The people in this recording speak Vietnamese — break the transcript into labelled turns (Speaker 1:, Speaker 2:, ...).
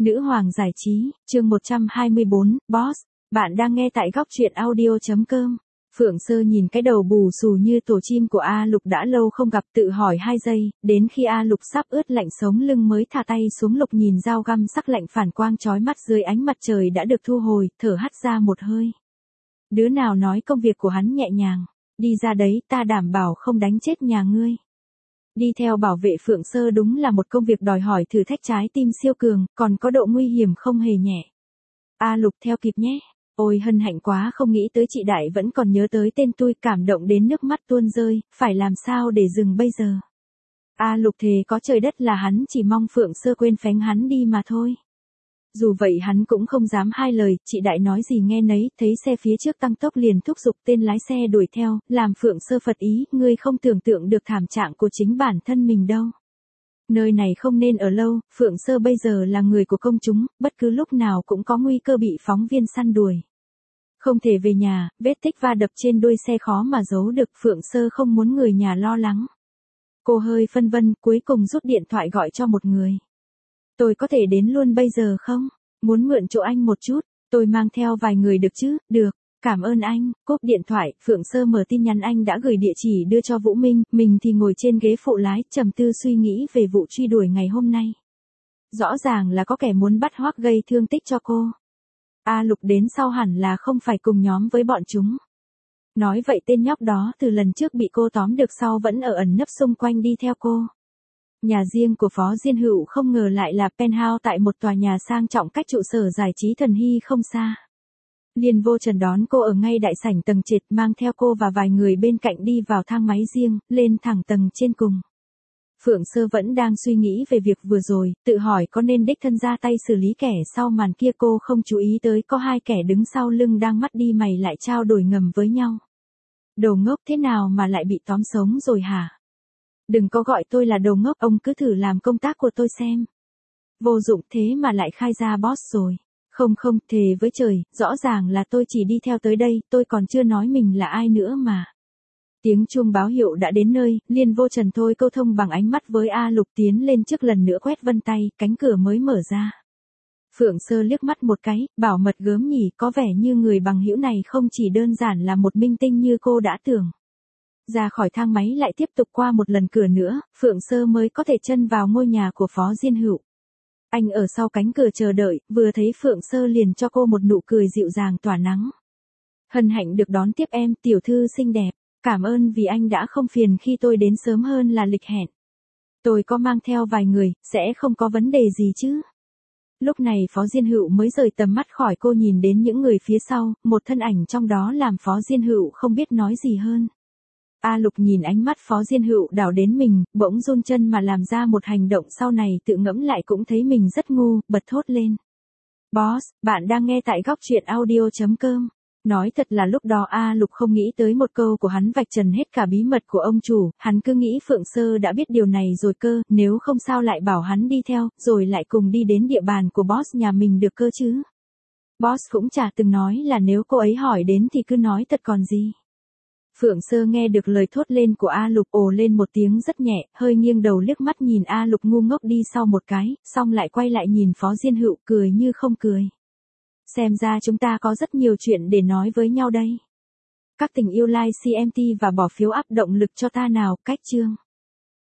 Speaker 1: Nữ hoàng giải trí, chương 124, Boss. Bạn đang nghe tại góc truyện audio.com. Phượng Sơ nhìn cái đầu bù xù như tổ chim của A Lục đã lâu không gặp, tự hỏi 2 giây, đến khi A Lục sắp ướt lạnh sống lưng mới thả tay xuống. Lục nhìn dao găm sắc lạnh phản quang chói mắt dưới ánh mặt trời đã được thu hồi, thở hắt ra một hơi. Đứa nào nói công việc của hắn nhẹ nhàng, đi ra đấy ta đảm bảo không đánh chết nhà ngươi. Đi theo bảo vệ Phượng Sơ đúng là một công việc đòi hỏi thử thách trái tim siêu cường, còn có độ nguy hiểm không hề nhẹ. A Lục theo kịp nhé. Ôi hân hạnh quá, không nghĩ tới chị Đại vẫn còn nhớ tới tên tôi, cảm động đến nước mắt tuôn rơi, phải làm sao để dừng bây giờ. A Lục thề có trời đất là hắn chỉ mong Phượng Sơ quên phén hắn đi mà thôi. Dù vậy hắn cũng không dám hai lời, chị Đại nói gì nghe nấy, thấy xe phía trước tăng tốc liền thúc giục tên lái xe đuổi theo, làm Phượng Sơ phật ý, ngươi không tưởng tượng được thảm trạng của chính bản thân mình đâu. Nơi này không nên ở lâu, Phượng Sơ bây giờ là người của công chúng, bất cứ lúc nào cũng có nguy cơ bị phóng viên săn đuổi. Không thể về nhà, vết tích va đập trên đuôi xe khó mà giấu được, Phượng Sơ không muốn người nhà lo lắng. Cô hơi phân vân, cuối cùng rút điện thoại gọi cho một người. Tôi có thể đến luôn bây giờ không? Muốn mượn chỗ anh một chút, tôi mang theo vài người được chứ? Được, cảm ơn anh. Cúp điện thoại, Phượng Sơ mở tin nhắn anh đã gửi địa chỉ đưa cho Vũ Minh, mình thì ngồi trên ghế phụ lái, trầm tư suy nghĩ về vụ truy đuổi ngày hôm nay. Rõ ràng là có kẻ muốn bắt Hoắc gây thương tích cho cô. A Lục đến sau hẳn là không phải cùng nhóm với bọn chúng. Nói vậy tên nhóc đó từ lần trước bị cô tóm được sau vẫn ở ẩn nấp xung quanh đi theo cô. Nhà riêng của Phó Diên Hữu không ngờ lại là penthouse tại một tòa nhà sang trọng cách trụ sở giải trí Thần Hy không xa. Liên Vô Trần đón cô ở ngay đại sảnh tầng trệt, mang theo cô và vài người bên cạnh đi vào thang máy riêng, lên thẳng tầng trên cùng. Phượng Sơ vẫn đang suy nghĩ về việc vừa rồi, tự hỏi có nên đích thân ra tay xử lý kẻ sau màn kia. Cô không chú ý tới có hai kẻ đứng sau lưng đang mắt đi mày lại trao đổi ngầm với nhau. Đồ ngốc, thế nào mà lại bị tóm sống rồi hả? Đừng có gọi tôi là đồ ngốc, ông cứ thử làm công tác của tôi xem. Vô dụng, thế mà lại khai ra boss rồi. Không, thề với trời, rõ ràng là tôi chỉ đi theo tới đây, tôi còn chưa nói mình là ai nữa mà. Tiếng chuông báo hiệu đã đến nơi, Liên Vô Trần thôi câu thông bằng ánh mắt với A Lục, tiến lên trước lần nữa quét vân tay, cánh cửa mới mở ra. Phượng Sơ liếc mắt một cái, bảo mật gớm nhỉ, có vẻ như người bằng hữu này không chỉ đơn giản là một minh tinh như cô đã tưởng. Ra khỏi thang máy lại tiếp tục qua một lần cửa nữa, Phượng Sơ mới có thể chân vào ngôi nhà của Phó Diên Hữu. Anh ở sau cánh cửa chờ đợi, vừa thấy Phượng Sơ liền cho cô một nụ cười dịu dàng tỏa nắng. Hân hạnh được đón tiếp em, tiểu thư xinh đẹp. Cảm ơn vì anh đã không phiền khi tôi đến sớm hơn là lịch hẹn. Tôi có mang theo vài người, sẽ không có vấn đề gì chứ. Lúc này Phó Diên Hữu mới rời tầm mắt khỏi cô, nhìn đến những người phía sau, một thân ảnh trong đó làm Phó Diên Hữu không biết nói gì hơn. A Lục nhìn ánh mắt Phó Diên Hữu đảo đến mình, bỗng run chân mà làm ra một hành động sau này tự ngẫm lại cũng thấy mình rất ngu, bật thốt lên. Boss, bạn đang nghe tại góc truyện audio.com. Nói thật là lúc đó A Lục không nghĩ tới một câu của hắn vạch trần hết cả bí mật của ông chủ, hắn cứ nghĩ Phượng Sơ đã biết điều này rồi cơ, nếu không sao lại bảo hắn đi theo, rồi lại cùng đi đến địa bàn của boss nhà mình được cơ chứ. Boss cũng chả từng nói là nếu cô ấy hỏi đến thì cứ nói thật còn gì. Phượng Sơ nghe được lời thốt lên của A Lục, ồ lên một tiếng rất nhẹ, hơi nghiêng đầu liếc mắt nhìn A Lục ngu ngốc đi sau một cái, xong lại quay lại nhìn Phó Diên Hữu, cười như không cười. Xem ra chúng ta có rất nhiều chuyện để nói với nhau đây. Các tình yêu like CMT và bỏ phiếu áp động lực cho ta nào, cách chương.